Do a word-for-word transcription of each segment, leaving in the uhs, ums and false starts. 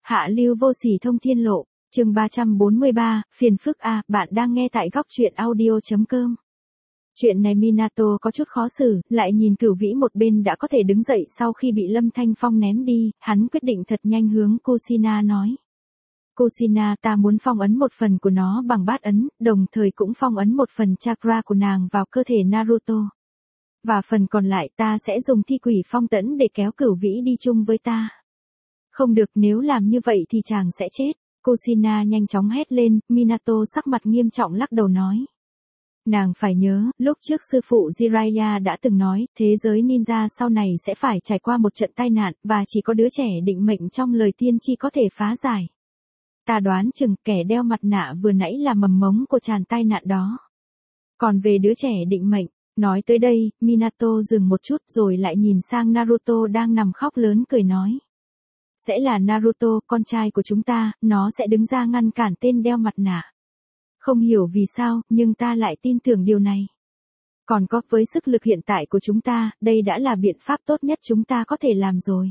Hạ lưu vô sỉ thông thiên lộ, chương ba trăm bốn mươi ba, phiền phức a, bạn đang nghe tại góc truyện audio.com. Chuyện này Minato có chút khó xử, lại nhìn Cửu Vĩ một bên đã có thể đứng dậy sau khi bị Lâm Thanh Phong ném đi, hắn quyết định thật nhanh hướng Kushina nói. Kushina, ta muốn phong ấn một phần của nó bằng bát ấn, đồng thời cũng phong ấn một phần chakra của nàng vào cơ thể Naruto. Và phần còn lại ta sẽ dùng thi quỷ phong tẫn để kéo Cửu Vĩ đi chung với ta. Không được, nếu làm như vậy thì chàng sẽ chết. Kushina nhanh chóng hét lên, Minato sắc mặt nghiêm trọng lắc đầu nói. Nàng phải nhớ, lúc trước sư phụ Jiraiya đã từng nói, thế giới ninja sau này sẽ phải trải qua một trận tai nạn, và chỉ có đứa trẻ định mệnh trong lời tiên tri có thể phá giải. Ta đoán chừng kẻ đeo mặt nạ vừa nãy là mầm mống của tràn tai nạn đó. Còn về đứa trẻ định mệnh, nói tới đây, Minato dừng một chút rồi lại nhìn sang Naruto đang nằm khóc lớn cười nói. Sẽ là Naruto, con trai của chúng ta, nó sẽ đứng ra ngăn cản tên đeo mặt nạ. Không hiểu vì sao, nhưng ta lại tin tưởng điều này. Còn có, với sức lực hiện tại của chúng ta, đây đã là biện pháp tốt nhất chúng ta có thể làm rồi.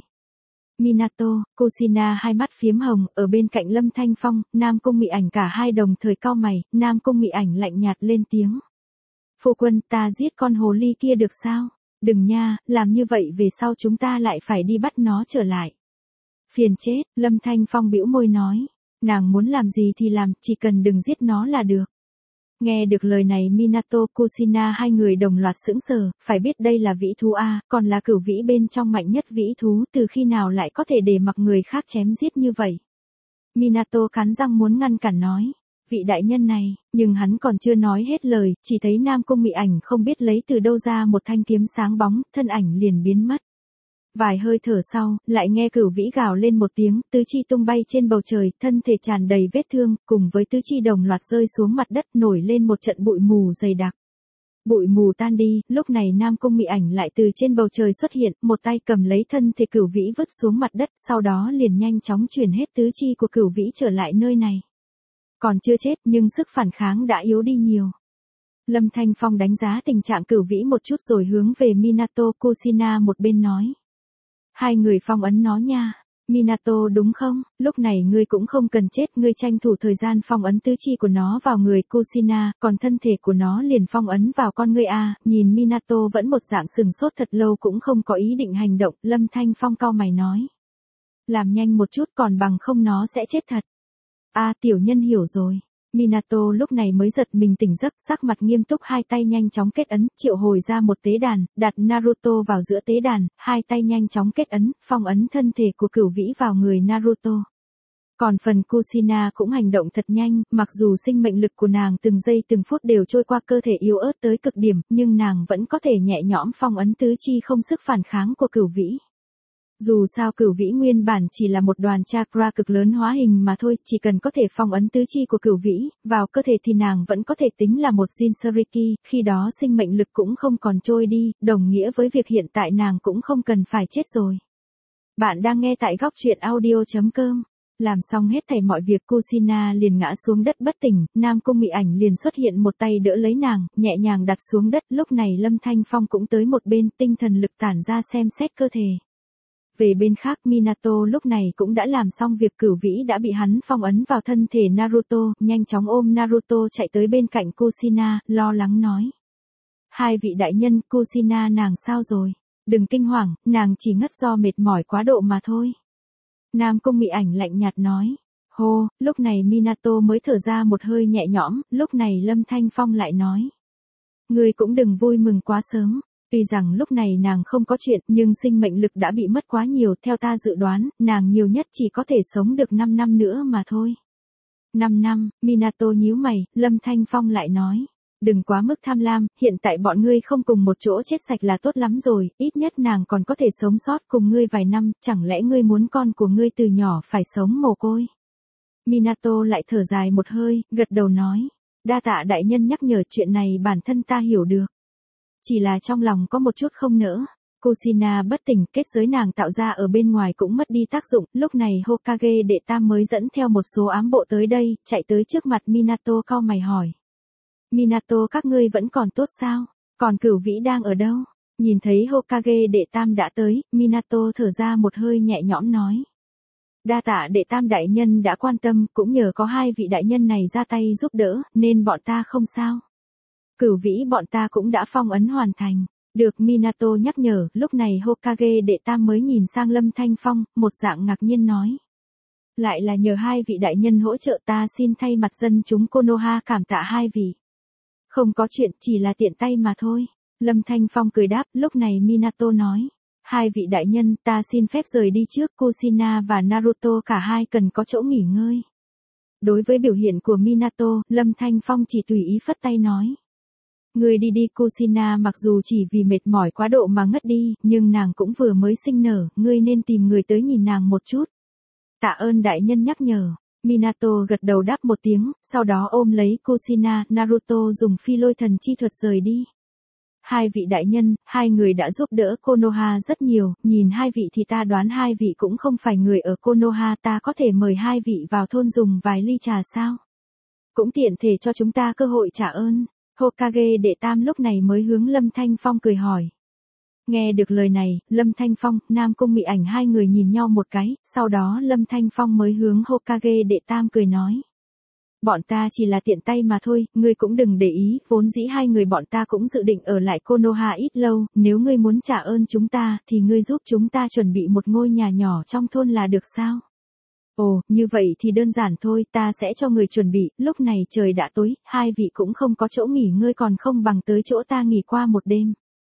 Minato, Kushina hai mắt phiếm hồng, ở bên cạnh Lâm Thanh Phong, Nam Cung Mị Ảnh cả hai đồng thời cau mày, Nam Cung Mị Ảnh lạnh nhạt lên tiếng. Phu quân, ta giết con hồ ly kia được sao? Đừng nha, làm như vậy về sau chúng ta lại phải đi bắt nó trở lại. Phiền chết, Lâm Thanh Phong bĩu môi nói. Nàng muốn làm gì thì làm, chỉ cần đừng giết nó là được. Nghe được lời này Minato, Kushina hai người đồng loạt sững sờ, phải biết đây là vĩ thú A, còn là cửu vĩ bên trong mạnh nhất vĩ thú, từ khi nào lại có thể để mặc người khác chém giết như vậy. Minato cắn răng muốn ngăn cản nói. Vị đại nhân này, nhưng hắn còn chưa nói hết lời, chỉ thấy Nam Cung Mị Ảnh không biết lấy từ đâu ra một thanh kiếm sáng bóng, thân ảnh liền biến mất. Vài hơi thở sau, lại nghe Cửu Vĩ gào lên một tiếng, tứ chi tung bay trên bầu trời, thân thể tràn đầy vết thương, cùng với tứ chi đồng loạt rơi xuống mặt đất, nổi lên một trận bụi mù dày đặc. Bụi mù tan đi, lúc này Nam Cung Mị Ảnh lại từ trên bầu trời xuất hiện, một tay cầm lấy thân thể Cửu Vĩ vứt xuống mặt đất, sau đó liền nhanh chóng chuyển hết tứ chi của Cửu Vĩ trở lại nơi này. Còn chưa chết nhưng sức phản kháng đã yếu đi nhiều. Lâm Thanh Phong đánh giá tình trạng Cửu Vĩ một chút rồi hướng về Minato, Kushina một bên nói. Hai người phong ấn nó nha. Minato đúng không? Lúc này ngươi cũng không cần chết, ngươi tranh thủ thời gian phong ấn tứ chi của nó vào người Kushina, còn thân thể của nó liền phong ấn vào con ngươi a. Nhìn Minato vẫn một dạng sừng sốt thật lâu cũng không có ý định hành động, Lâm Thanh Phong cau mày nói. Làm nhanh một chút còn bằng không nó sẽ chết thật. A tiểu nhân hiểu rồi. Minato lúc này mới giật mình tỉnh giấc, sắc mặt nghiêm túc, hai tay nhanh chóng kết ấn, triệu hồi ra một tế đàn, đặt Naruto vào giữa tế đàn, hai tay nhanh chóng kết ấn, phong ấn thân thể của Cửu Vĩ vào người Naruto. Còn phần Kushina cũng hành động thật nhanh, mặc dù sinh mệnh lực của nàng từng giây từng phút đều trôi qua cơ thể yếu ớt tới cực điểm, nhưng nàng vẫn có thể nhẹ nhõm phong ấn tứ chi không sức phản kháng của Cửu Vĩ. Dù sao Cửu Vĩ nguyên bản chỉ là một đoàn chakra cực lớn hóa hình mà thôi, chỉ cần có thể phong ấn tứ chi của Cửu Vĩ vào cơ thể thì nàng vẫn có thể tính là một Jinchuriki, khi đó sinh mệnh lực cũng không còn trôi đi, đồng nghĩa với việc hiện tại nàng cũng không cần phải chết rồi. Bạn đang nghe tại góc truyện audio.com. Làm xong hết thảy mọi việc Kushina liền ngã xuống đất bất tỉnh, Nam Cung Mị Ảnh liền xuất hiện một tay đỡ lấy nàng, nhẹ nhàng đặt xuống đất, lúc này Lâm Thanh Phong cũng tới một bên, tinh thần lực tản ra xem xét cơ thể. Về bên khác Minato lúc này cũng đã làm xong việc, Cửu Vĩ đã bị hắn phong ấn vào thân thể Naruto, nhanh chóng ôm Naruto chạy tới bên cạnh Kushina, lo lắng nói. Hai vị đại nhân, Kushina nàng sao rồi? Đừng kinh hoàng, nàng chỉ ngất do mệt mỏi quá độ mà thôi. Nam Cung Mị Ảnh lạnh nhạt nói. Hô, lúc này Minato mới thở ra một hơi nhẹ nhõm, lúc này Lâm Thanh Phong lại nói. Ngươi cũng đừng vui mừng quá sớm. Tuy rằng lúc này nàng không có chuyện, nhưng sinh mệnh lực đã bị mất quá nhiều, theo ta dự đoán, nàng nhiều nhất chỉ có thể sống được năm năm nữa mà thôi. năm năm, Minato nhíu mày, Lâm Thanh Phong lại nói. Đừng quá mức tham lam, hiện tại bọn ngươi không cùng một chỗ chết sạch là tốt lắm rồi, ít nhất nàng còn có thể sống sót cùng ngươi vài năm, chẳng lẽ ngươi muốn con của ngươi từ nhỏ phải sống mồ côi? Minato lại thở dài một hơi, gật đầu nói. Đa tạ đại nhân nhắc nhở, chuyện này bản thân ta hiểu được. Chỉ là trong lòng có một chút không nỡ. Kushina bất tỉnh, kết giới nàng tạo ra ở bên ngoài cũng mất đi tác dụng, lúc này Hokage đệ tam mới dẫn theo một số ám bộ tới đây, chạy tới trước mặt Minato cau mày hỏi. Minato các ngươi vẫn còn tốt sao? Còn Cửu Vĩ đang ở đâu? Nhìn thấy Hokage đệ tam đã tới, Minato thở ra một hơi nhẹ nhõm nói. Đa tạ đệ tam đại nhân đã quan tâm, cũng nhờ có hai vị đại nhân này ra tay giúp đỡ, nên bọn ta không sao. Cửu vĩ bọn ta cũng đã phong ấn hoàn thành. Được Minato nhắc nhở, lúc này Hokage đệ tam mới nhìn sang Lâm Thanh Phong, một dạng ngạc nhiên nói. Lại là nhờ hai vị đại nhân hỗ trợ, ta xin thay mặt dân chúng Konoha cảm tạ hai vị. Không có chuyện, chỉ là tiện tay mà thôi. Lâm Thanh Phong cười đáp, lúc này Minato nói. Hai vị đại nhân, ta xin phép rời đi trước, Kushina và Naruto cả hai cần có chỗ nghỉ ngơi. Đối với biểu hiện của Minato, Lâm Thanh Phong chỉ tùy ý phất tay nói. Người đi đi, Kushina mặc dù chỉ vì mệt mỏi quá độ mà ngất đi, nhưng nàng cũng vừa mới sinh nở, ngươi nên tìm người tới nhìn nàng một chút. Tạ ơn đại nhân nhắc nhở. Minato gật đầu đáp một tiếng, sau đó ôm lấy Kushina, Naruto dùng phi lôi thần chi thuật rời đi. Hai vị đại nhân, hai người đã giúp đỡ Konoha rất nhiều, nhìn hai vị thì ta đoán hai vị cũng không phải người ở Konoha, ta có thể mời hai vị vào thôn dùng vài ly trà sao? Cũng tiện thể cho chúng ta cơ hội trả ơn. Hokage đệ tam lúc này mới hướng Lâm Thanh Phong cười hỏi. Nghe được lời này, Lâm Thanh Phong, Nam Cung Mị Ảnh hai người nhìn nhau một cái, sau đó Lâm Thanh Phong mới hướng Hokage đệ tam cười nói. Bọn ta chỉ là tiện tay mà thôi, ngươi cũng đừng để ý, vốn dĩ hai người bọn ta cũng dự định ở lại Konoha ít lâu, nếu ngươi muốn trả ơn chúng ta, thì ngươi giúp chúng ta chuẩn bị một ngôi nhà nhỏ trong thôn là được sao? Ồ, như vậy thì đơn giản thôi, ta sẽ cho người chuẩn bị, lúc này trời đã tối, hai vị cũng không có chỗ nghỉ ngơi còn không bằng tới chỗ ta nghỉ qua một đêm.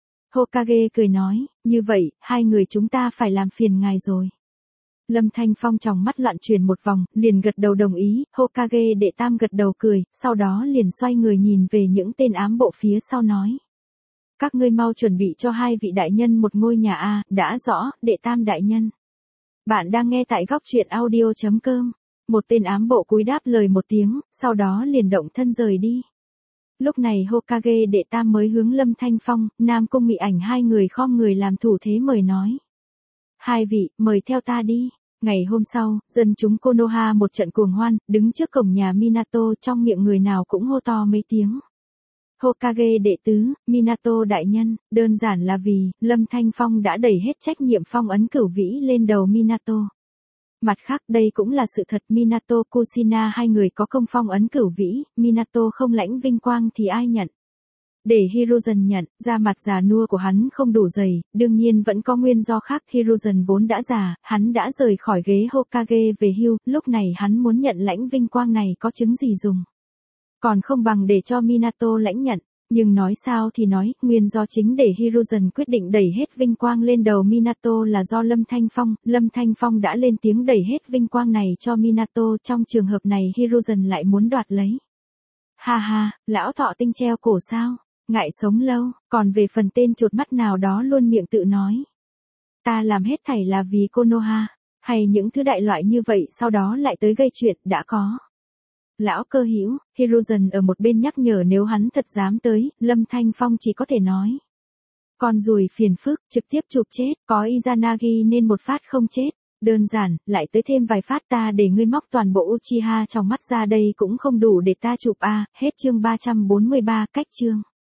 Hokage cười nói, như vậy, hai người chúng ta phải làm phiền ngài rồi. Lâm Thanh Phong trong mắt loạn chuyển một vòng, liền gật đầu đồng ý, Hokage đệ tam gật đầu cười, sau đó liền xoay người nhìn về những tên ám bộ phía sau nói. Các ngươi mau chuẩn bị cho hai vị đại nhân một ngôi nhà a, đã rõ, đệ tam đại nhân. Bạn đang nghe tại góc truyện audio chấm com. Một tên ám bộ cúi đáp lời một tiếng, sau đó liền động thân rời đi. Lúc này Hokage đệ tam mới hướng Lâm Thanh Phong, Nam Cung Mị Ảnh hai người khom người làm thủ thế mời nói. Hai vị, mời theo ta đi. Ngày hôm sau, dân chúng Konoha một trận cuồng hoan, đứng trước cổng nhà Minato, trong miệng người nào cũng hô to mấy tiếng. Hokage đệ tứ, Minato đại nhân, đơn giản là vì, Lâm Thanh Phong đã đẩy hết trách nhiệm phong ấn cửu vĩ lên đầu Minato. Mặt khác đây cũng là sự thật, Minato Kushina hai người có công phong ấn cửu vĩ, Minato không lãnh vinh quang thì ai nhận? Để Hiruzen nhận, da mặt già nua của hắn không đủ dày, đương nhiên vẫn có nguyên do khác, Hiruzen vốn đã già, hắn đã rời khỏi ghế Hokage về hưu, lúc này hắn muốn nhận lãnh vinh quang này có chứng gì dùng. Còn không bằng để cho Minato lãnh nhận, nhưng nói sao thì nói, nguyên do chính để Hiruzen quyết định đẩy hết vinh quang lên đầu Minato là do Lâm Thanh Phong, Lâm Thanh Phong đã lên tiếng đẩy hết vinh quang này cho Minato, trong trường hợp này Hiruzen lại muốn đoạt lấy. Ha ha, lão thọ tinh treo cổ sao? Ngại sống lâu, còn về phần tên chuột mắt nào đó luôn miệng tự nói. Ta làm hết thảy là vì Konoha, hay những thứ đại loại như vậy sau đó lại tới gây chuyện, đã có. Lão cơ hữu, Hiruzen ở một bên nhắc nhở nếu hắn thật dám tới, Lâm Thanh Phong chỉ có thể nói. Con ruồi phiền phức, trực tiếp chụp chết, có Izanagi nên một phát không chết. Đơn giản, lại tới thêm vài phát ta để ngươi móc toàn bộ Uchiha trong mắt ra đây cũng không đủ để ta chụp a, hết chương ba trăm bốn mươi ba, cách chương.